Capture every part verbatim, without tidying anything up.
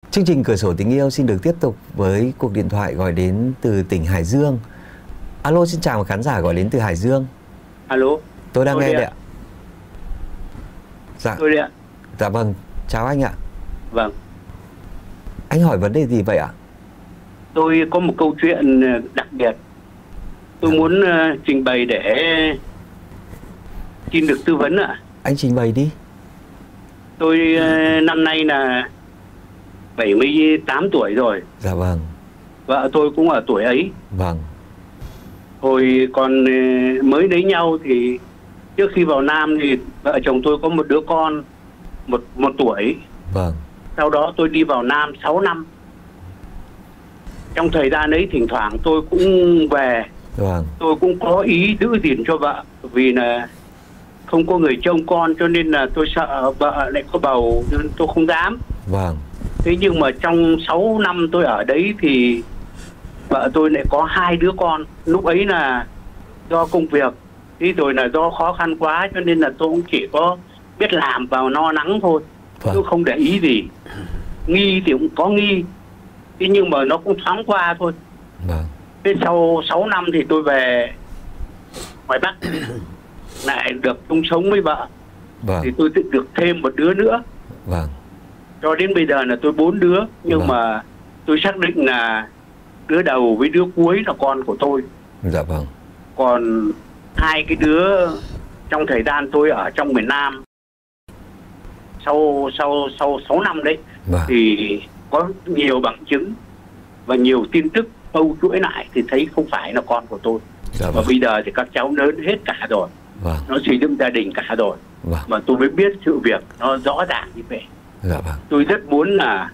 Chương trình Cửa sổ tình yêu xin được tiếp tục với cuộc điện thoại gọi đến từ tỉnh Hải Dương. Alo, xin chào một khán giả gọi đến từ Hải Dương. Alo. Tôi đang tôi nghe đây đấy ạ. Dạ. Tôi đây ạ. Dạ vâng, chào anh ạ. Vâng. Anh hỏi vấn đề gì vậy ạ? Tôi có một câu chuyện đặc biệt. Tôi dạ. muốn uh, trình bày để xin được tư vấn ạ. Anh trình bày đi. Tôi uh, năm nay là bảy mươi tám tuổi rồi. Dạ vâng. Vợ tôi cũng ở tuổi ấy. Vâng. Hồi còn uh, mới lấy nhau thì trước khi vào Nam thì vợ chồng tôi có một đứa con một, một tuổi. Vâng. Sau đó tôi đi vào Nam sáu năm. Trong thời gian ấy thỉnh thoảng tôi cũng về. Vâng. Tôi cũng có ý giữ gìn cho vợ, vì là không có người trông con cho nên là tôi sợ vợ lại có bầu nên tôi không dám. Vâng. Thế nhưng mà trong sáu năm tôi ở đấy thì vợ tôi lại có hai đứa con. Lúc ấy là do công việc, thế rồi là do khó khăn quá cho nên là tôi cũng chỉ có biết làm vào no nắng thôi. Vâng. Tôi không để ý gì. Nghi thì cũng có nghi, thế nhưng mà nó cũng thoáng qua thôi. Vâng. Thế sau sáu năm thì tôi về ngoài Bắc lại được chung sống với vợ. Vâng. Thì tôi tự được thêm một đứa nữa. Vâng. Cho đến bây giờ là tôi bốn đứa. Nhưng vâng. mà tôi xác định là đứa đầu với đứa cuối là con của tôi. Dạ vâng. Còn hai cái đứa trong thời gian tôi ở trong miền Nam Sau sau sau sáu năm đấy vâng. thì có nhiều bằng chứng và nhiều tin tức câu chuỗi lại thì thấy không phải là con của tôi. Dạ vâng. Và bây giờ thì các cháu lớn hết cả rồi. Vâng. Nó xây dựng gia đình cả rồi. Vâng. Mà tôi mới biết sự việc nó rõ ràng như vậy. Dạ vâng. Tôi rất muốn là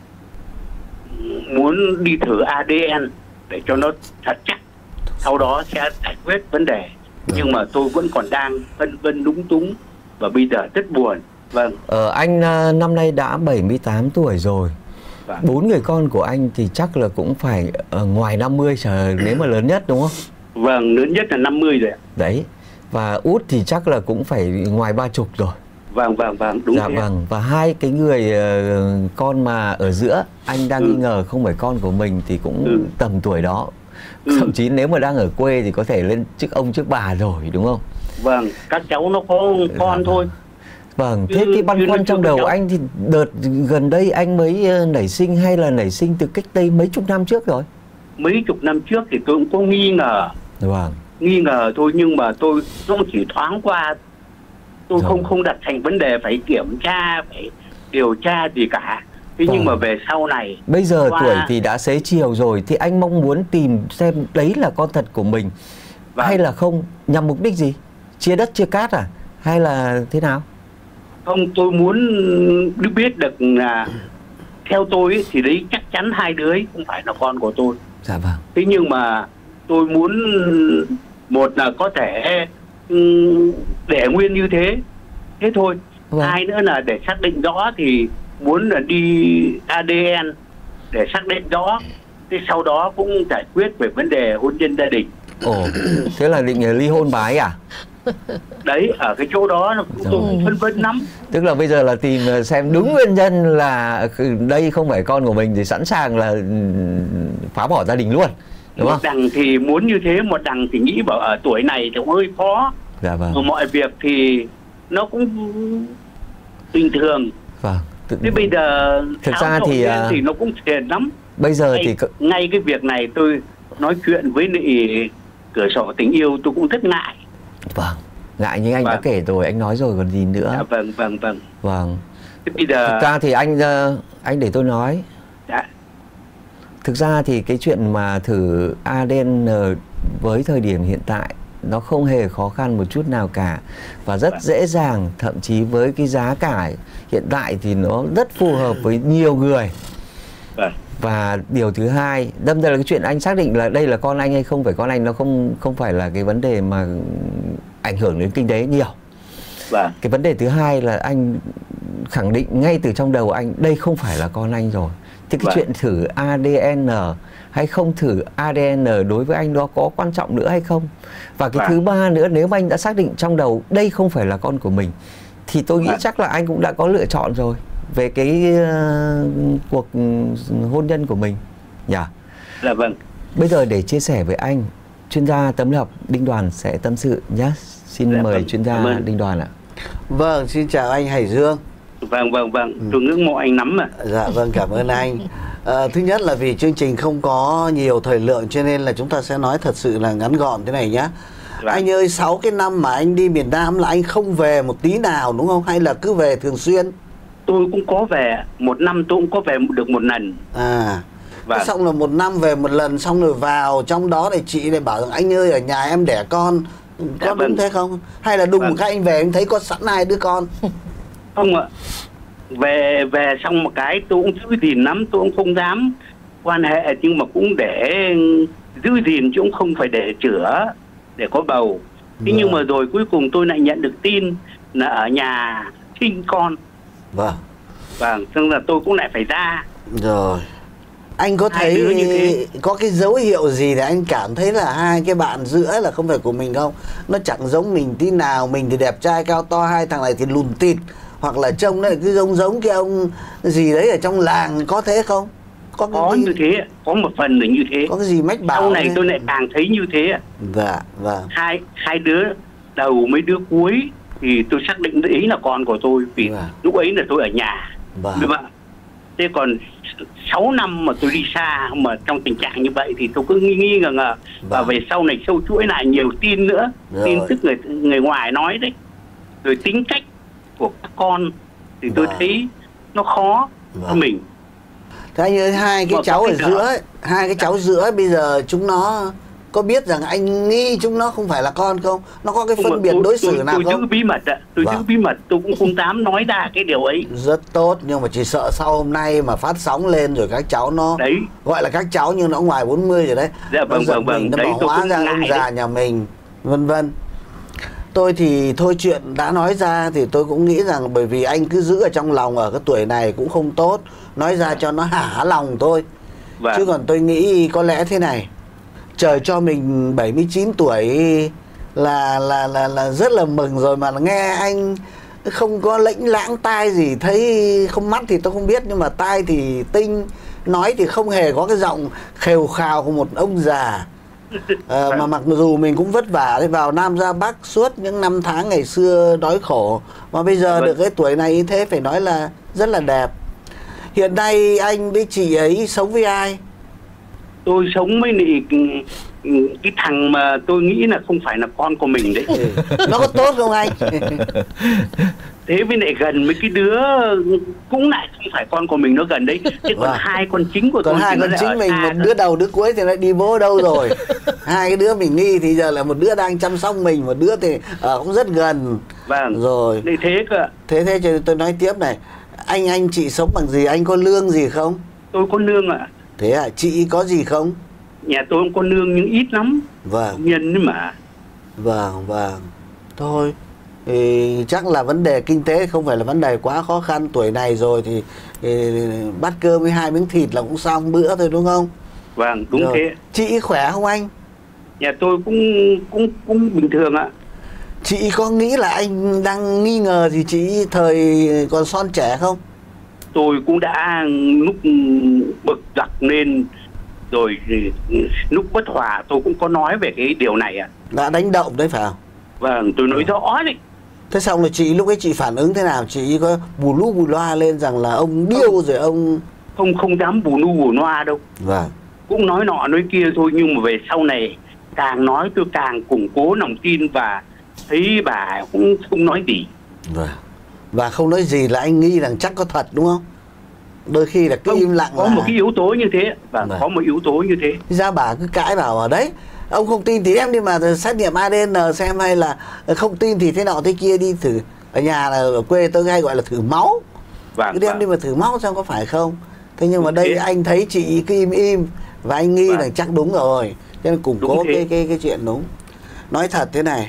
muốn đi thử a đê en để cho nó thật chắc, sau đó sẽ giải quyết vấn đề. Vâng. Nhưng mà tôi vẫn còn đang phân vân lúng túng và bây giờ rất buồn. Vâng. Ờ, anh năm nay đã bảy mươi tám tuổi rồi. Vâng. Bốn người con của anh thì chắc là cũng phải uh, ngoài năm mươi trở nếu mà lớn nhất đúng không? Vâng, lớn nhất là năm mươi rồi. Đấy. Và út thì chắc là cũng phải ngoài ba chục rồi. Vâng, vâng, vâng, đúng. Dạ vâng. Và hai cái người uh, con mà ở giữa anh đang ừ. nghi ngờ không phải con của mình thì cũng ừ. tầm tuổi đó. Ừ. Thậm chí nếu mà đang ở quê thì có thể lên trước ông trước bà rồi đúng không? Vâng, các cháu nó có con dạ, thôi. Vâng, thế cái băn khoăn trong đầu anh thì đợt gần đây anh mới nảy sinh hay là nảy sinh từ cách đây mấy chục năm trước rồi? Mấy chục năm trước thì tôi cũng có nghi ngờ. Vâng. Nghi ngờ thôi nhưng mà tôi nó chỉ thoáng qua. Tôi rồi. không không đặt thành vấn đề phải kiểm tra, phải điều tra gì cả. Thế vâng. nhưng mà về sau này... Bây giờ qua... tuổi thì đã xế chiều rồi thì anh mong muốn tìm xem đấy là con thật của mình. Vâng. Hay là không? Nhằm mục đích gì? Chia đất chia cát à? Hay là thế nào? Không, tôi muốn biết được là theo tôi ấy, thì đấy chắc chắn hai đứa ấy không phải là con của tôi. Dạ vâng. Thế nhưng mà tôi muốn một là có thể để nguyên như thế, thế thôi. Vâng. Hai nữa là để xác định rõ thì muốn là đi a đê en để xác định rõ. Thế sau đó cũng giải quyết về vấn đề hôn nhân gia đình. Ồ, thế là định ly hôn bái à? Đấy, ở cái chỗ đó là cũng tôi phân vân lắm. Tức là bây giờ là tìm xem đúng nguyên nhân là đây không phải con của mình thì sẵn sàng là phá bỏ gia đình luôn, đúng một không? đằng thì muốn như thế, một đằng thì nghĩ bảo ở tuổi này thì hơi khó. Dạ vâng. Và mọi việc thì nó cũng bình thường. Vâng. Tự... Thế bây giờ thực ra thì thì nó cũng phiền lắm. Bây giờ ngay, thì ngay cái việc này tôi nói chuyện với lại Cửa sổ tình yêu tôi cũng rất ngại. Vâng, ngại nhưng anh vâng. đã kể rồi, anh nói rồi còn gì nữa. Dạ, vâng, vâng, vâng. Vâng. Thế bây giờ... Thực ra thì anh, anh để tôi nói. Dạ. Thực ra thì cái chuyện mà thử a đê en với thời điểm hiện tại nó không hề khó khăn một chút nào cả. Và rất vâng. dễ dàng, thậm chí với cái giá cả hiện tại thì nó rất phù hợp với nhiều người. Vâng. Và điều thứ hai, đâm ra là cái chuyện anh xác định là đây là con anh hay không phải con anh, nó không không phải là cái vấn đề mà ảnh hưởng đến kinh tế nhiều. Vâng. Cái vấn đề thứ hai là anh khẳng định ngay từ trong đầu anh đây không phải là con anh rồi. Thì cái vâng. chuyện thử a đê en hay không thử a đê en đối với anh nó có quan trọng nữa hay không? Và cái vâng. thứ ba nữa, nếu mà anh đã xác định trong đầu đây không phải là con của mình thì tôi nghĩ vâng. chắc là anh cũng đã có lựa chọn rồi. về cái uh, cuộc hôn nhân của mình nhỉ? Yeah. Dạ vâng. Bây giờ để chia sẻ với anh, chuyên gia Tấm Lập Đinh Đoàn sẽ tâm sự nhé. Xin dạ, mời vâng. chuyên gia Đinh Đoàn ạ. Vâng, xin chào anh Hải Dương. Vâng vâng vâng, ừ. tôi ngưỡng mộ anh lắm ạ. Dạ vâng, cảm ơn anh. À, thứ nhất là vì chương trình không có nhiều thời lượng cho nên là chúng ta sẽ nói thật sự là ngắn gọn thế này nhá. Vâng. Anh ơi, sáu cái năm mà anh đi miền Nam là anh không về một tí nào đúng không? Hay là cứ về thường xuyên? Tôi cũng có về, một năm tôi cũng có về được một lần. À, vâng. Xong là một năm về một lần, xong rồi vào trong đó thì chị lại bảo rằng anh ơi ở nhà em đẻ con. Có dạ, đúng vâng. thế không? Hay là đùng vâng. một cái anh về anh thấy có sẵn hai đứa con? Không ạ. Về về xong một cái tôi cũng giữ gìn lắm, tôi cũng không dám quan hệ, nhưng mà cũng để giữ gìn chứ cũng không phải để chữa, để có bầu. Thế vâng. nhưng mà rồi cuối cùng tôi lại nhận được tin là ở nhà sinh con. Vâng. Vâng, xong là tôi cũng lại phải ra. Rồi. Anh có hai thấy có cái dấu hiệu gì để anh cảm thấy là hai cái bạn giữa là không phải của mình không? Nó chẳng giống mình tí nào, mình thì đẹp trai cao to, hai thằng này thì lùn tịt, hoặc là trông nó cứ giống giống cái ông gì đấy ở trong làng, có thế không? Có, có như thế, có một phần là như thế. Có cái gì mách bảo sau này tôi lại càng thấy như thế. Dạ, vâng. Hai hai đứa đầu mấy đứa cuối thì tôi xác định ý là con của tôi, vì vâng. lúc ấy là tôi ở nhà. Vâng. Đúng không? Thế còn sáu năm mà tôi đi xa mà trong tình trạng như vậy thì tôi cứ nghi nghi ngờ ngờ. Vâng. Và về sau này sâu chuỗi lại nhiều tin nữa. Rồi. Tin tức người người ngoài nói đấy. Rồi tính cách của các con thì tôi vâng. thấy nó khó vâng. cho mình. Thế anh ơi, hai cái mà cháu ở cái giữa ấy, hai cái cháu giữa ấy, bây giờ chúng nó có biết rằng anh nghi chúng nó không phải là con không? Nó có cái phân không, biệt tôi, đối xử tôi, nào tôi không? Tôi giữ bí mật ạ. Tôi vâng. giữ bí mật, tôi cũng không dám nói ra cái điều ấy. Rất tốt, nhưng mà chỉ sợ sau hôm nay mà phát sóng lên rồi các cháu nó đấy. Gọi là các cháu nhưng nó ngoài bốn mươi rồi đấy. Dạ vâng vâng vâng. Nó bảo hóa ra ông già nhà mình, vân vân. Tôi thì thôi chuyện đã nói ra thì tôi cũng nghĩ rằng bởi vì anh cứ giữ ở trong lòng ở cái tuổi này cũng không tốt. Nói ra cho nó hả lòng thôi. Vâng. Chứ còn tôi nghĩ có lẽ thế này. Trời cho mình bảy mươi chín tuổi là là là là rất là mừng rồi, mà nghe anh không có lễnh lãng tai gì, thấy không, mắt thì tôi không biết nhưng mà tai thì tinh, nói thì không hề có cái giọng khều khào của một ông già. À, mà mặc dù mình cũng vất vả đấy, vào Nam ra Bắc suốt những năm tháng ngày xưa đói khổ, mà bây giờ được cái tuổi này như thế phải nói là rất là đẹp. Hiện nay anh với chị ấy sống với ai? Tôi sống với nị, cái thằng mà tôi nghĩ là không phải là con của mình đấy. Nó có tốt không anh? Thế với lại gần mấy cái đứa cũng lại không phải con của mình, nó gần đấy. Chứ còn à. hai con chính của còn tôi hai con chính mình, một đứa đầu đứa cuối thì nó đi bố đâu rồi. Hai cái đứa mình nghi thì giờ là một đứa đang chăm sóc mình, một đứa thì ở cũng rất gần. Vâng. Rồi. Để thế cơ. Thế thế cho tôi nói tiếp này. Anh anh chị sống bằng gì? Anh có lương gì không? Tôi có lương ạ. À. Thế à? Chị có gì không? Nhà tôi không có lương nhưng ít lắm. Vâng. Nhân đấy mà. Vâng, vâng. Thôi thì chắc là vấn đề kinh tế không phải là vấn đề quá khó khăn. Tuổi này rồi thì, thì bát cơm với hai miếng thịt là cũng xong bữa thôi đúng không? Vâng, đúng rồi. Thế. Chị khỏe không anh? Nhà tôi cũng cũng cũng bình thường ạ. Chị có nghĩ là anh đang nghi ngờ gì chị thời còn son trẻ không? Tôi cũng đã lúc bực dọc lên rồi, lúc bất hòa tôi cũng có nói về cái điều này ạ. Đã đánh động đấy phải không? Vâng, tôi nói rõ đấy. Thế xong rồi chị lúc ấy chị phản ứng thế nào? Chị có bù lu bù loa lên rằng là ông điêu không, rồi ông... Không, không dám bù lu bù loa đâu. Vâng. Cũng nói nọ nói kia thôi, nhưng mà về sau này càng nói tôi càng củng cố lòng tin và thấy bà cũng không nói gì. Vâng. Và không nói gì là anh nghĩ rằng chắc có thật đúng không? Đôi khi là cứ không, im lặng có là... một cái yếu tố như thế. Và vâng. có một yếu tố như thế. Ra bà cứ cãi bảo ở đấy, ông không tin thì em đi mà xét nghiệm a đê en xem, hay là không tin thì thế nọ thế kia, đi thử. Ở nhà là ở quê tôi hay gọi là thử máu. Vâng, cứ đem vâng. đi mà thử máu xem có phải không. Thế nhưng mà đây thế. Anh thấy chị cứ im im và anh nghi vâng. là chắc đúng rồi, cho nên củng cố cái, cái, cái chuyện đúng. Nói thật thế này,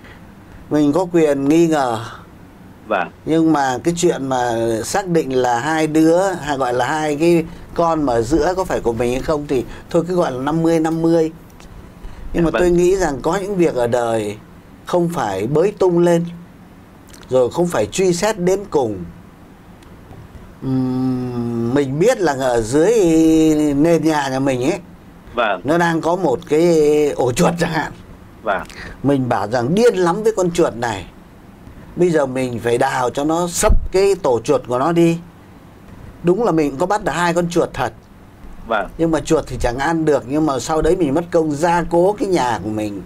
mình có quyền nghi ngờ. Vâng. Nhưng mà cái chuyện mà xác định là hai đứa, hay gọi là hai cái con mà giữa có phải của mình hay không thì thôi cứ gọi là năm mươi năm mươi. Nhưng mà vâng. tôi nghĩ rằng có những việc ở đời không phải bới tung lên, rồi không phải truy xét đến cùng. um, mình biết là ở dưới nền nhà nhà mình ấy, vâng, nó đang có một cái ổ chuột chẳng hạn. Vâng. Mình bảo rằng điên lắm với con chuột này, bây giờ mình phải đào cho nó sấp cái tổ chuột của nó đi. Đúng là mình có bắt được hai con chuột thật. Vâng. Nhưng mà chuột thì chẳng ăn được, nhưng mà sau đấy mình mất công gia cố cái nhà của mình.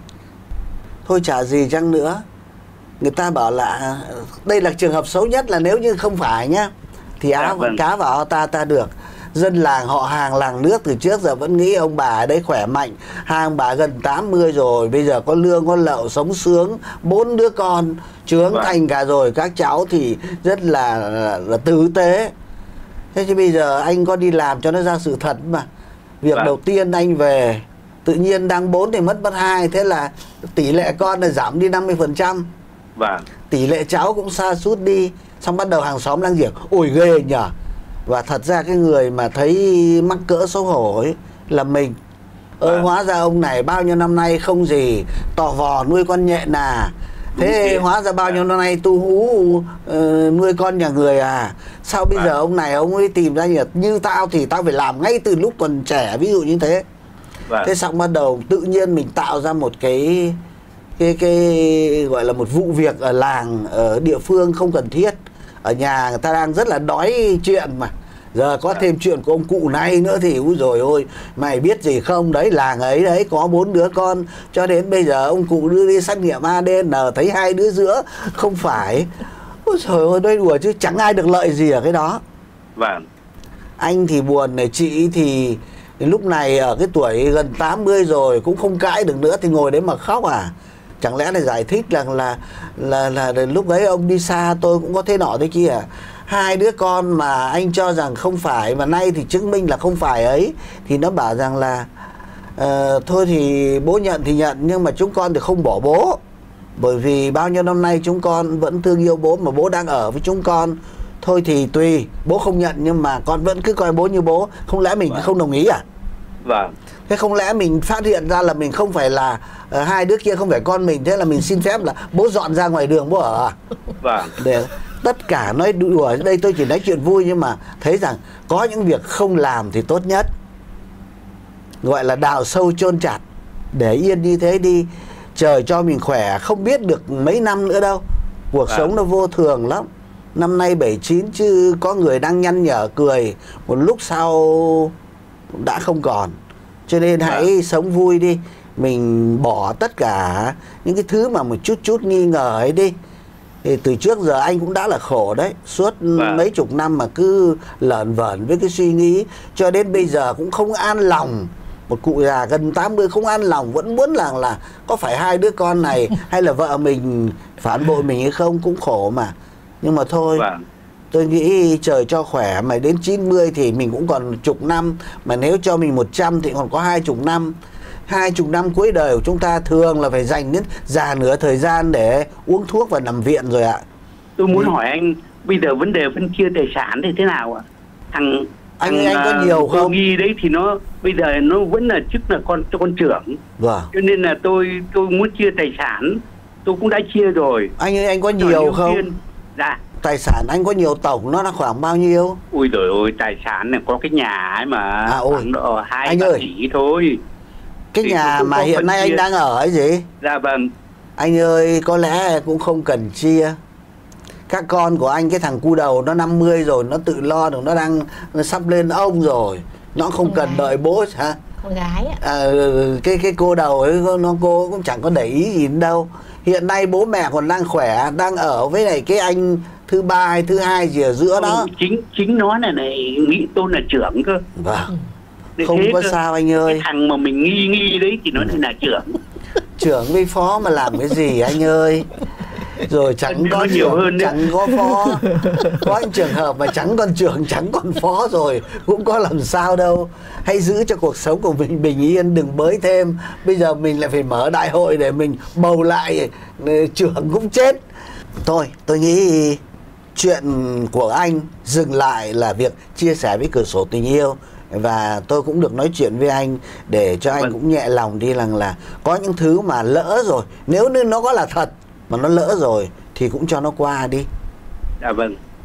Thôi chả gì chăng nữa. Người ta bảo là đây là trường hợp xấu nhất, là nếu như không phải nhá thì áo dạ, vâng. cá vào ao ta ta được. Dân làng họ hàng làng nước từ trước giờ vẫn nghĩ ông bà ở đấy khỏe mạnh. Hai ông bà gần tám mươi rồi, bây giờ có lương có lậu, sống sướng, bốn đứa con trưởng vâng. thành cả rồi, các cháu thì rất là, là, là tử tế. Thế chứ bây giờ anh có đi làm cho nó ra sự thật mà. Việc vâng. đầu tiên anh về, tự nhiên đang bốn thì mất mất hai, thế là tỷ lệ con là giảm đi năm mươi phần trăm. Vâng. Tỷ lệ cháu cũng sa sút đi. Xong bắt đầu hàng xóm láng giềng ôi ghê nhở. Và thật ra cái người mà thấy mắc cỡ xấu hổ ấy là mình. Ơ vâng. hóa ra ông này bao nhiêu năm nay không gì, tò vò nuôi con nhện à. Thế ừ, hóa ra bao nhiêu năm nay tu hú uh, nuôi con nhà người à. Sao bây vâng. giờ ông này ông ấy tìm ra nhật như tao thì tao phải làm ngay từ lúc còn trẻ, ví dụ như thế. Vâng. Thế xong bắt đầu tự nhiên mình tạo ra một cái cái cái gọi là một vụ việc ở làng, ở địa phương không cần thiết. Ở nhà người ta đang rất là đói chuyện mà. Giờ có thêm chuyện của ông cụ này nữa thì úi dồi ôi, mày biết gì không, đấy làng ấy đấy có bốn đứa con, cho đến bây giờ ông cụ đưa đi xét nghiệm a đê en thấy hai đứa giữa không phải. Ôi trời ơi, đây đùa chứ chẳng ai được lợi gì ở cái đó. Vâng. Anh thì buồn này, chị thì lúc này ở cái tuổi gần tám mươi rồi cũng không cãi được nữa thì ngồi đấy mà khóc à. Chẳng lẽ là giải thích rằng là là, là là lúc đấy ông đi xa tôi cũng có thế nọ thế kia à? Hai đứa con mà anh cho rằng không phải mà nay thì chứng minh là không phải ấy, thì nó bảo rằng là uh, thôi thì bố nhận thì nhận, nhưng mà chúng con thì không bỏ bố, bởi vì bao nhiêu năm nay chúng con vẫn thương yêu bố mà bố đang ở với chúng con. Thôi thì tùy, bố không nhận nhưng mà con vẫn cứ coi bố như bố. Không lẽ mình vâng. không đồng ý à? Vâng. Thế không lẽ mình phát hiện ra là mình không phải là uh, hai đứa kia không phải con mình, thế là mình xin phép là bố dọn ra ngoài đường bố ở à? Vâng. Để tất cả nói đùa, đây tôi chỉ nói chuyện vui, nhưng mà thấy rằng có những việc không làm thì tốt nhất. Gọi là đào sâu chôn chặt, để yên như thế đi. Trời cho mình khỏe, không biết được mấy năm nữa đâu. Cuộc à. sống nó vô thường lắm. Năm nay bảy chín chứ có người đang nhăn nhở cười, một lúc sau đã không còn. Cho nên à. hãy sống vui đi. Mình bỏ tất cả những cái thứ mà một chút chút nghi ngờ ấy đi. Thì từ trước giờ anh cũng đã là khổ đấy. Suốt vâng. mấy chục năm mà cứ lởn vởn với cái suy nghĩ, cho đến bây giờ cũng không an lòng. Một cụ già gần tám mươi không an lòng, vẫn muốn là là có phải hai đứa con này hay là vợ mình phản bội mình hay không, cũng khổ mà. Nhưng mà thôi vâng. tôi nghĩ trời cho khỏe, mà đến chín mươi thì mình cũng còn chục năm. Mà nếu cho mình một trăm thì còn có hai chục năm. Hai chục năm cuối đời của chúng ta thường là phải dành đến già nửa thời gian để uống thuốc và nằm viện rồi ạ. Tôi muốn ừ. hỏi anh, bây giờ vấn đề phân chia tài sản thì thế nào ạ? Thằng anh thằng, anh có nhiều không? Nghi đấy thì nó bây giờ nó vẫn là chức là con con trưởng. Vâng. Cho nên là tôi tôi muốn chia tài sản, tôi cũng đã chia rồi. Anh ơi, anh có nhiều không? Viên. Dạ. Tài sản anh có nhiều, tổng nó là khoảng bao nhiêu? Ui trời ơi, tài sản này có cái nhà ấy mà à, ôi. khoảng hai ba tỷ thôi. Cái thì nhà mà hiện nay chia. Anh đang ở ấy gì? Dạ vâng. Anh ơi, có lẽ cũng không cần chia. Các con của anh, cái thằng cu đầu nó năm mươi rồi, nó tự lo được, nó đang nó sắp lên ông rồi. Nó không con cần gái. Đợi bố hả? Con gái ạ. À, cái cái cô đầu ấy, nó cô cũng chẳng có để ý gì đâu. Hiện nay bố mẹ còn đang khỏe, đang ở với lại cái anh thứ ba hay thứ hai gì ở giữa đó. Ừ, chính chính nó này này nghĩ tôi là trưởng cơ. Vâng. Để không có cơ. Sao anh ơi. Cái thằng mà mình nghi nghi đấy thì nó lại là trưởng. Trưởng với phó mà làm cái gì anh ơi. Rồi chẳng có nhiều hơn chẳng có phó. Có những trường hợp mà chẳng còn trưởng chẳng còn phó rồi cũng có làm sao đâu. Hãy giữ cho cuộc sống của mình bình yên, đừng bới thêm. Bây giờ mình lại phải mở đại hội để mình bầu lại trưởng cũng chết. Thôi tôi nghĩ chuyện của anh dừng lại là việc chia sẻ với Cửa Sổ Tình Yêu. Và tôi cũng được nói chuyện với anh để cho anh vâng. cũng nhẹ lòng đi, rằng là có những thứ mà lỡ rồi, nếu như nó có là thật mà nó lỡ rồi thì cũng cho nó qua đi. Dạ vâng.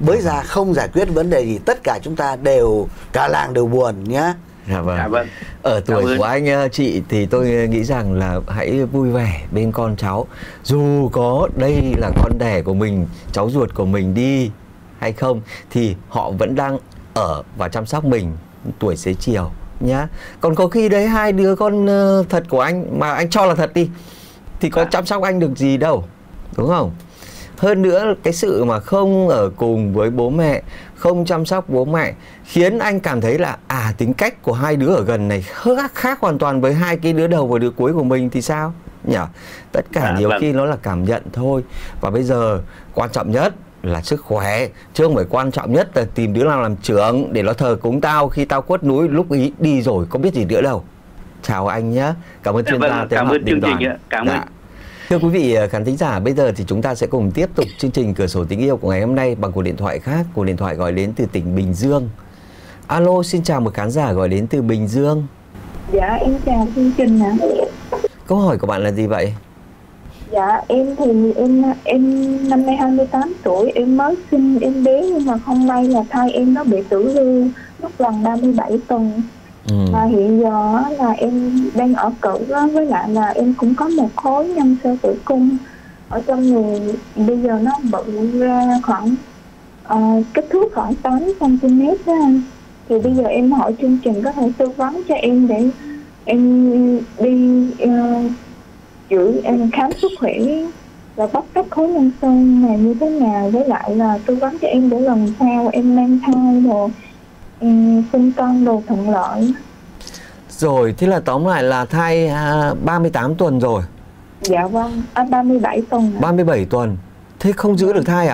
Bới ra không giải quyết vấn đề gì, tất cả chúng ta đều, cả làng đều buồn nhá. Dạ vâng. Dạ vâng. Ở tuổi của anh chị thì tôi nghĩ rằng là hãy vui vẻ bên con cháu. Dù có đây là con đẻ của mình, cháu ruột của mình đi hay không, thì họ vẫn đang ở và chăm sóc mình tuổi xế chiều nhá. Còn có khi đấy hai đứa con thật của anh mà anh cho là thật đi, thì có chăm sóc anh được gì đâu, đúng không? Hơn nữa cái sự mà không ở cùng với bố mẹ, không chăm sóc bố mẹ khiến anh cảm thấy là à, tính cách của hai đứa ở gần này khác, khác hoàn toàn với hai cái đứa đầu và đứa cuối của mình thì sao nhỉ? Tất cả à, nhiều vâng. khi nó là cảm nhận thôi. Và bây giờ quan trọng nhất là sức khỏe, chứ không phải quan trọng nhất là tìm đứa nào làm trưởng để nó thờ cúng tao khi tao quất núi, lúc ý đi rồi có biết gì nữa đâu. Chào anh nhé. Cảm ơn chuyên gia. Vâng, cảm ơn chương trình. Cảm ơn. Thưa quý vị khán thính giả, bây giờ thì chúng ta sẽ cùng tiếp tục chương trình Cửa sổ tình yêu của ngày hôm nay bằng cuộc điện thoại khác. Cuộc điện thoại gọi đến từ tỉnh Bình Dương. Alo, xin chào một khán giả gọi đến từ Bình Dương. Dạ, em chào chương trình ạ. Câu hỏi của bạn là gì vậy? Dạ, em thì em em năm nay hai mươi tám tuổi, em mới sinh em bé nhưng mà không may là thai em nó bị tử lưu lúc gần ba mươi bảy tuần. Ừ. Và hiện giờ là em đang ở cữ đó, với lại là em cũng có một khối nhân sơ tử cung ở trong người, bây giờ nó bự ra khoảng uh, kích thước khoảng tám xăng ti mét đó anh. Thì bây giờ em hỏi chương trình có thể tư vấn cho em để em đi uh, giữ em khám sức khỏe và bóc tách khối nhân sơ này như thế nào, với lại là tư vấn cho em để lần sau em mang thai rồi um, sinh con đồ thuận lợi. Rồi, thế là tóm lại là thai à, ba mươi tám tuần rồi. Dạ vâng, à, ba mươi bảy tuần. ba mươi bảy tuần. Thế không giữ được thai à?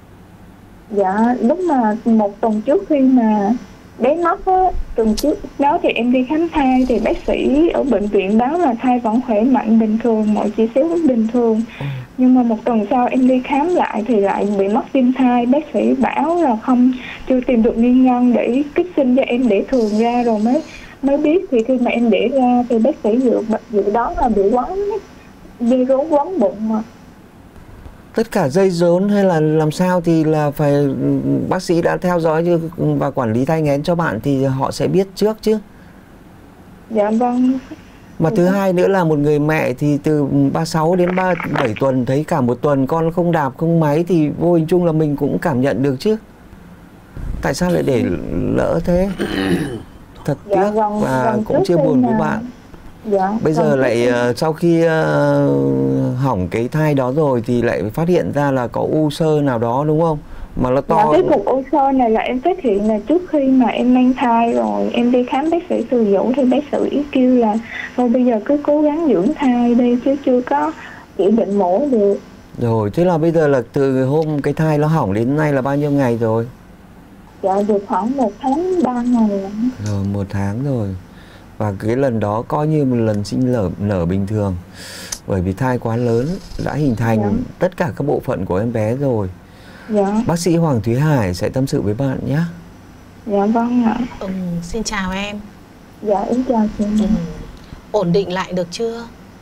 Dạ, lúc mà một tuần trước khi mà bé mất á, tuần trước đó thì em đi khám thai thì bác sĩ ở bệnh viện báo là thai vẫn khỏe mạnh bình thường, mọi chỉ số bình thường. Ừ. Nhưng mà một tuần sau em đi khám lại thì lại bị mất tim thai, bác sĩ bảo là không, chưa tìm được nguyên nhân để kích sinh cho em để thường ra rồi mới mới biết. Thì khi mà em để ra thì bác sĩ dự dự đoán là bị quấn dây rốn quấn bụng mà. Tất cả dây rốn hay là làm sao thì là phải bác sĩ đã theo dõi và quản lý thai nghén cho bạn thì họ sẽ biết trước chứ. Dạ vâng. Mà thứ hai nữa là một người mẹ thì từ ba mươi sáu đến ba mươi bảy tuần thấy cả một tuần con không đạp không máy thì vô hình chung là mình cũng cảm nhận được chứ. Tại sao lại để lỡ thế? Thật dạ, tiếc vâng, và vâng, cũng chia buồn với bạn. Dạ, bây giờ lại uh, sau khi uh, hỏng cái thai đó rồi thì lại phát hiện ra là có u xơ nào đó đúng không? Mà nó to. Dạ, cái cục u xơ này là em phát hiện là trước khi mà em mang thai rồi, em đi khám bác sĩ Từ Dũ thì bác sĩ kêu là thôi bây giờ cứ cố gắng dưỡng thai đi chứ chưa có chỉ định mổ được. Rồi, thế là bây giờ là từ hôm cái thai nó hỏng đến nay là bao nhiêu ngày rồi? Dạ được khoảng một tháng ba ngày. Rồi, một tháng rồi. Và cái lần đó coi như một lần sinh nở, nở bình thường. Bởi vì thai quá lớn, đã hình thành dạ. tất cả các bộ phận của em bé rồi. Dạ. Bác sĩ Hoàng Thúy Hải sẽ tâm sự với bạn nhé. Dạ vâng ạ. Ừ, xin chào em. Dạ em chào chị. Ừ. Ổn định lại được chưa?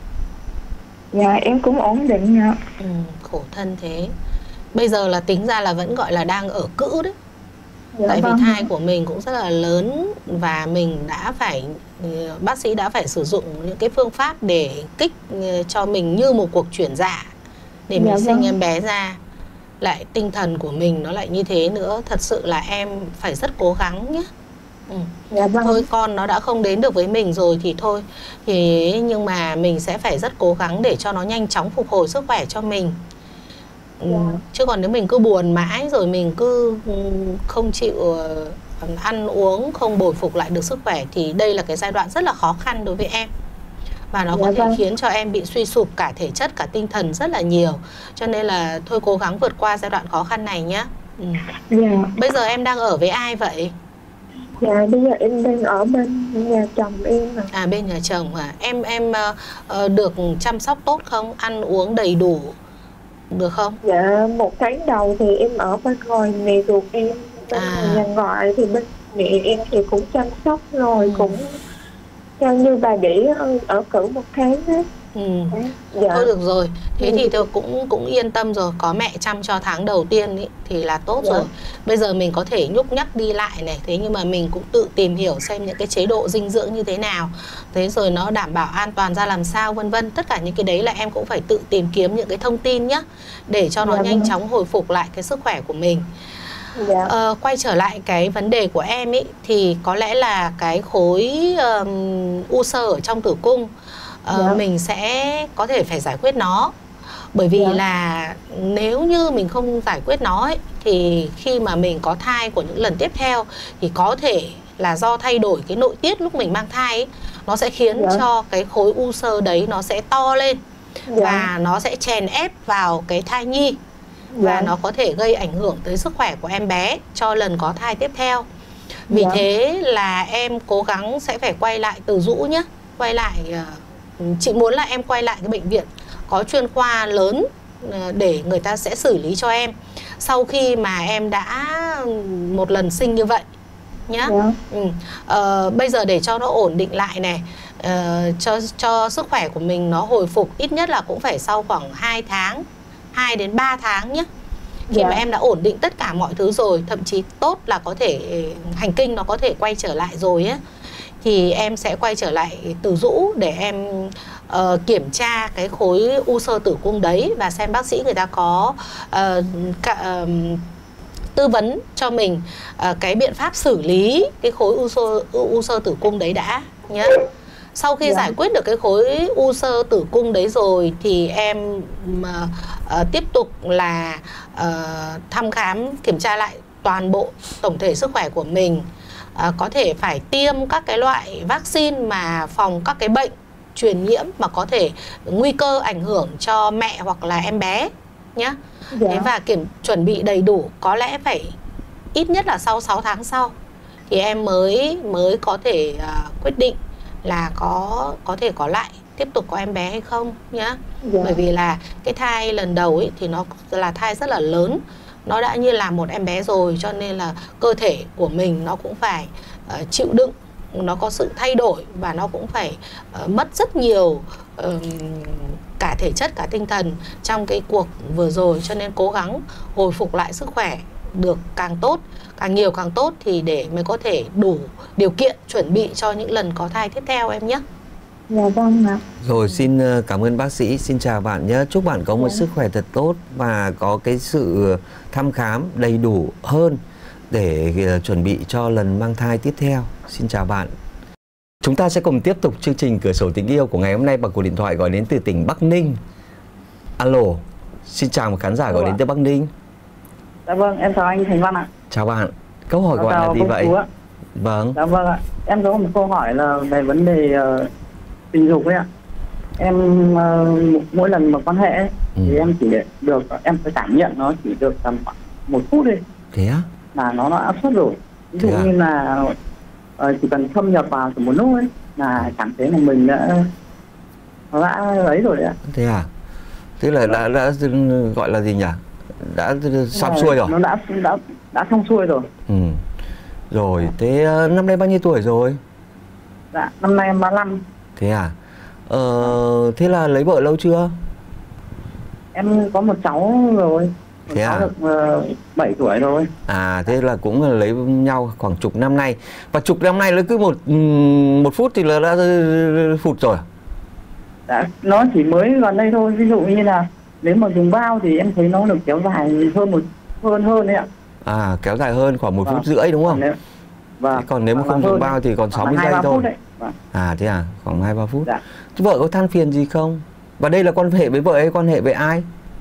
Dạ em cũng ổn định ạ. Ừ, khổ thân thế. Bây giờ là tính ra là vẫn gọi là đang ở cữ đấy. Dạ, tại vâng. vì thai của mình cũng rất là lớn và mình đã phải, bác sĩ đã phải sử dụng những cái phương pháp để kích cho mình như một cuộc chuyển dạ để mình dạ, sinh vâng. em bé ra. Lại tinh thần của mình nó lại như thế nữa. Thật sự là em phải rất cố gắng nhé. Ừ. Dạ, vâng. Thôi con nó đã không đến được với mình rồi thì thôi thì, nhưng mà mình sẽ phải rất cố gắng để cho nó nhanh chóng phục hồi sức khỏe cho mình. Ừ. Dạ. Chứ còn nếu mình cứ buồn mãi rồi mình cứ không chịu ăn uống, không bồi phục lại được sức khỏe thì đây là cái giai đoạn rất là khó khăn đối với em. Và nó dạ có thể vâng. khiến cho em bị suy sụp cả thể chất, cả tinh thần rất là nhiều. Cho nên là thôi cố gắng vượt qua giai đoạn khó khăn này nhé. Ừ. Dạ. Bây giờ em đang ở với ai vậy? Dạ bây giờ em đang ở bên nhà chồng em. À, à bên nhà chồng à? Em em uh, được chăm sóc tốt không? Ăn uống đầy đủ được không? Dạ một tháng đầu thì em ở bên ngoài mẹ ruột em, bên à. nhà ngoại thì bên mẹ em thì cũng chăm sóc rồi. Ừ. Cũng theo như bà để ở cử một tháng á. Ừ. Dạ. Thôi được rồi, thế thì tôi cũng cũng yên tâm rồi, có mẹ chăm cho tháng đầu tiên ý, thì là tốt dạ. rồi. Bây giờ mình có thể nhúc nhắc đi lại này, thế nhưng mà mình cũng tự tìm hiểu xem những cái chế độ dinh dưỡng như thế nào, thế rồi nó đảm bảo an toàn ra làm sao, vân vân. Tất cả những cái đấy là em cũng phải tự tìm kiếm những cái thông tin nhá, để cho nó dạ. nhanh chóng hồi phục lại cái sức khỏe của mình. Dạ. Ờ, quay trở lại cái vấn đề của em ý, thì có lẽ là cái khối um, u xơ ở trong tử cung, uh, dạ. mình sẽ có thể phải giải quyết nó. Bởi vì dạ. là nếu như mình không giải quyết nó ấy, thì khi mà mình có thai của những lần tiếp theo thì có thể là do thay đổi cái nội tiết lúc mình mang thai ấy, nó sẽ khiến dạ. cho cái khối u xơ đấy nó sẽ to lên dạ. và nó sẽ chèn ép vào cái thai nhi. Và dạ. nó có thể gây ảnh hưởng tới sức khỏe của em bé cho lần có thai tiếp theo. Vì dạ. thế là em cố gắng sẽ phải quay lại từ Dũ nhé. Quay lại, chị muốn là em quay lại cái bệnh viện có chuyên khoa lớn để người ta sẽ xử lý cho em sau khi mà em đã một lần sinh như vậy nhá. Dạ. Ừ. Ờ, bây giờ để cho nó ổn định lại này, uh, cho, cho sức khỏe của mình nó hồi phục ít nhất là cũng phải sau khoảng hai tháng, hai đến ba tháng nhé. Khi dạ. mà em đã ổn định tất cả mọi thứ rồi, thậm chí tốt là có thể hành kinh nó có thể quay trở lại rồi ấy, thì em sẽ quay trở lại từ Dũ để em uh, kiểm tra cái khối u xơ tử cung đấy và xem bác sĩ người ta có uh, cả, uh, tư vấn cho mình uh, cái biện pháp xử lý cái khối u xơ, u xơ tử cung đấy đã nhé. Sau khi yeah. giải quyết được cái khối u xơ tử cung đấy rồi thì em uh, uh, tiếp tục là uh, thăm khám, kiểm tra lại toàn bộ tổng thể sức khỏe của mình. Uh, có thể phải tiêm các cái loại vaccine mà phòng các cái bệnh truyền nhiễm mà có thể nguy cơ ảnh hưởng cho mẹ hoặc là em bé nhé. Yeah. Thế và kiểm chuẩn bị đầy đủ, có lẽ phải ít nhất là sau sáu tháng sau thì em mới mới có thể uh, quyết định là có có thể có lại tiếp tục có em bé hay không nhá. Dạ. Bởi vì là cái thai lần đầu ấy thì nó là thai rất là lớn, nó đã như là một em bé rồi, cho nên là cơ thể của mình nó cũng phải uh, chịu đựng, nó có sự thay đổi và nó cũng phải uh, mất rất nhiều uh, cả thể chất cả tinh thần trong cái cuộc vừa rồi, cho nên cố gắng hồi phục lại sức khỏe được càng tốt, càng nhiều càng tốt thì để mới có thể đủ điều kiện chuẩn bị cho những lần có thai tiếp theo em nhé. Dạ vâng ạ. Rồi xin cảm ơn bác sĩ, xin chào bạn nhé. Chúc bạn có một dạ. sức khỏe thật tốt và có cái sự thăm khám đầy đủ hơn để chuẩn bị cho lần mang thai tiếp theo. Xin chào bạn. Chúng ta sẽ cùng tiếp tục chương trình Cửa sổ tình yêu của ngày hôm nay bằng cuộc điện thoại gọi đến từ tỉnh Bắc Ninh. Alo, xin chào một khán giả gọi đến từ Bắc Ninh. Dạ vâng, em chào anh Thành Văn ạ. Chào bạn, câu hỏi của bạn là gì vậy? Vâng. Dạ vâng ạ, em có một câu hỏi là về vấn đề uh, tình dục ấy ạ. Em uh, mỗi lần mà quan hệ ấy, ừ. thì em chỉ để được, em phải cảm nhận nó chỉ được tầm khoảng một phút đi. Thế á? Là nó đã áp suất rồi. Ví dụ như là uh, chỉ cần thâm nhập vào từ một lúc ấy là cảm thấy là mình đã nó đã ấy rồi đấy ạ. Thế à? Thế là đã, đã, đã gọi là gì nhỉ? Đã xong xuôi rồi. Nó đã đã đã xong xuôi rồi. Ừ. Rồi, thế uh, năm nay bao nhiêu tuổi rồi? Dạ, năm nay em ba mươi lăm. Thế à? Ờ, thế là lấy vợ lâu chưa? Em có một cháu rồi. Một thế cháu à? Được uh, bảy tuổi rồi. À, thế là cũng là lấy nhau khoảng chục năm nay. Và chục năm nay nó cứ một một phút thì là đã phụt rồi. Dạ, nó chỉ mới gần đây thôi. Ví dụ như là nếu mà dùng bao thì em thấy nó được kéo dài hơn một hơn hơn đấy ạ. À, kéo dài hơn khoảng một vâng. phút rưỡi đúng không? Nếu, vâng. Thế còn nếu mà không dùng bao thì còn sáu mươi giây thôi. Vâng. À thế à, khoảng hai ba phút. Dạ. Vợ có than phiền gì không? Và đây là quan hệ với vợ hay quan hệ với ai?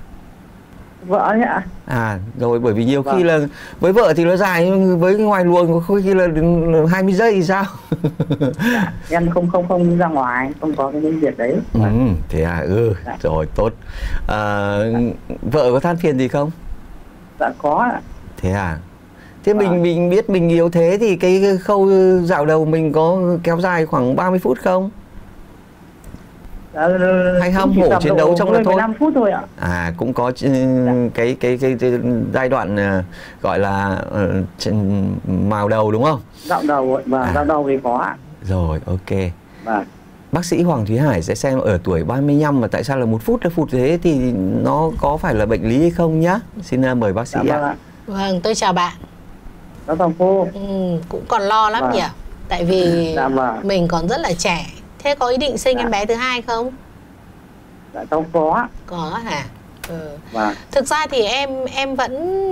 Vợ ấy ạ. À rồi, bởi vì nhiều vâng. khi là với vợ thì nó dài, nhưng với ngoài luồng có khi là hai mươi giây thì sao? Dạ, em không không không ra ngoài, không có cái việc đấy. Ừ, thế à, ừ, dạ. Rồi tốt. À, dạ. Vợ có than phiền gì không? Dạ có ạ. Thế à? Thế vâng. mình mình biết mình yếu thế thì cái khâu dạo đầu mình có kéo dài khoảng ba mươi phút không? Dạ, hay hâm hổ chiến đấu trong đó thôi? mười lăm phút thôi ạ. À, cũng có dạ. cái, cái cái cái giai đoạn uh, gọi là uh, mào đầu đúng không? Dạo đầu và à. Dạo đầu thì có ạ. Rồi, ok. Vâng. bác sĩ Hoàng Thúy Hải sẽ xem ở tuổi ba mươi lăm mà tại sao là một phút là phụt thế thì nó có phải là bệnh lý hay không nhá. Xin mời bác sĩ dạ, ạ. vâng, vâng, tôi chào bạn. Dạ vâng cô. Ừ, cũng còn lo lắm vâng. nhỉ. Tại vì dạ, vâng. mình còn rất là trẻ. Thế có ý định sinh dạ. em bé thứ hai không? Dạ không có. Có hả? Ừ. Vâng. Thực ra thì em em vẫn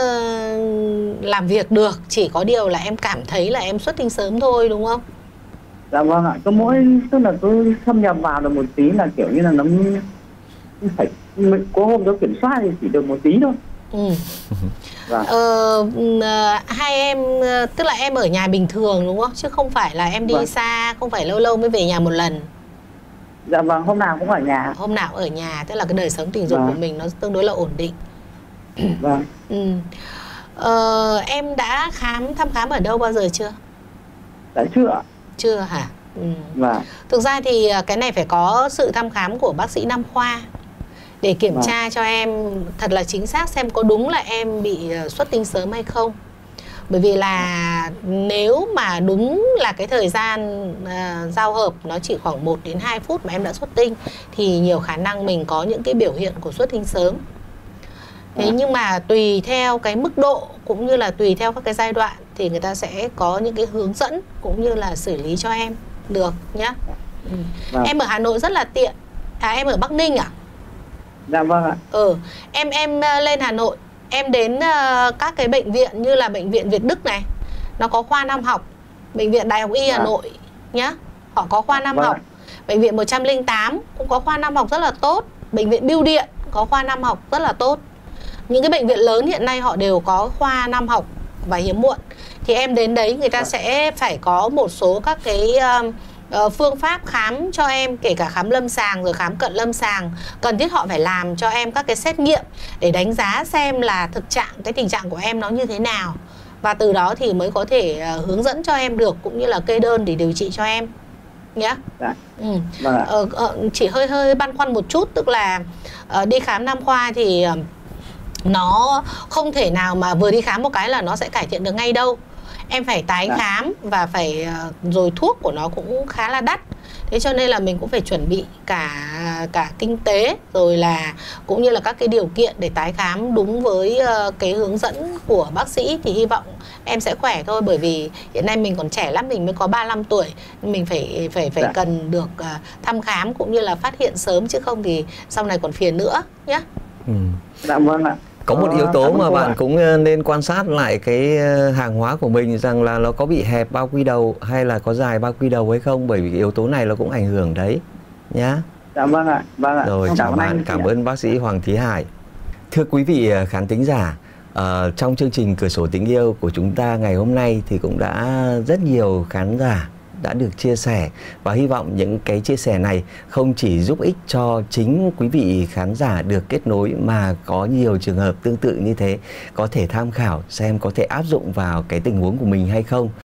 uh, làm việc được, chỉ có điều là em cảm thấy là em xuất tinh sớm thôi, đúng không? Dạ vâng ạ, có mỗi tức là cứ xâm nhập vào được một tí là kiểu như là nó phải có hôm nó kiểm soát thì chỉ được một tí thôi. Ừ. Vâng. Ờ, hai em tức là em ở nhà bình thường đúng không? Chứ không phải là em đi vâng. xa, không phải lâu lâu mới về nhà một lần. Dạ vâng, hôm nào cũng ở nhà. Hôm nào cũng ở nhà, tức là cái đời sống tình dục vâng. của mình nó tương đối là ổn định. Vâng. Ừ. Ờ, em đã khám thăm khám ở đâu bao giờ chưa? Dạ chưa. Chưa hả? Ừ. Vâng. Thực ra thì cái này phải có sự thăm khám của bác sĩ nam khoa để kiểm vâng. tra cho em thật là chính xác xem có đúng là em bị xuất tinh sớm hay không. Bởi vì là nếu mà đúng là cái thời gian uh, giao hợp nó chỉ khoảng một đến hai phút mà em đã xuất tinh thì nhiều khả năng mình có những cái biểu hiện của xuất tinh sớm. Thế à. Nhưng mà tùy theo cái mức độ cũng như là tùy theo các cái giai đoạn thì người ta sẽ có những cái hướng dẫn cũng như là xử lý cho em được nhá. Ừ. À. Em ở Hà Nội rất là tiện. À em ở Bắc Ninh à? Dạ vâng ạ. Ừ, em em lên Hà Nội, em đến uh, các cái bệnh viện như là bệnh viện Việt Đức này, nó có khoa nam học, bệnh viện Đại học Y Hà Nội nhá, họ có khoa nam vâng. học, bệnh viện một trăm lẻ tám cũng có khoa nam học rất là tốt, bệnh viện Bưu Điện có khoa nam học rất là tốt. Những cái bệnh viện lớn hiện nay họ đều có khoa nam học và hiếm muộn. Thì em đến đấy người ta vâng. sẽ phải có một số các cái uh, Uh, phương pháp khám cho em, kể cả khám lâm sàng rồi khám cận lâm sàng. Cần thiết họ phải làm cho em các cái xét nghiệm để đánh giá xem là thực trạng, cái tình trạng của em nó như thế nào. Và từ đó thì mới có thể uh, hướng dẫn cho em được, cũng như là kê đơn để điều trị cho em nhé. Dạ. Ừ. uh, uh, Chỉ hơi hơi băn khoăn một chút, tức là uh, đi khám nam khoa thì uh, nó không thể nào mà vừa đi khám một cái là nó sẽ cải thiện được ngay đâu. Em phải tái dạ. khám và phải rồi thuốc của nó cũng khá là đắt. Thế cho nên là mình cũng phải chuẩn bị cả cả kinh tế rồi là cũng như là các cái điều kiện để tái khám đúng với uh, cái hướng dẫn của bác sĩ. Thì hy vọng em sẽ khỏe thôi, bởi vì hiện nay mình còn trẻ lắm, mình mới có ba mươi lăm tuổi, mình phải phải phải dạ. cần được uh, thăm khám cũng như là phát hiện sớm, chứ không thì sau này còn phiền nữa nhé. Ừ. Dạ vâng ạ. Có một yếu tố mà bạn cũng nên quan sát lại cái hàng hóa của mình, rằng là nó có bị hẹp bao quy đầu hay là có dài bao quy đầu hay không, bởi vì cái yếu tố này nó cũng ảnh hưởng đấy nhá. Dạ vâng ạ. Vâng ạ. Rồi, chào bạn, cảm ơn bác sĩ Hoàng Thúy Hải. Thưa quý vị khán thính giả, uh, trong chương trình Cửa sổ tình yêu của chúng ta ngày hôm nay thì cũng đã rất nhiều khán giả đã được chia sẻ, và hy vọng những cái chia sẻ này không chỉ giúp ích cho chính quý vị khán giả được kết nối, mà có nhiều trường hợp tương tự như thế có thể tham khảo xem có thể áp dụng vào cái tình huống của mình hay không.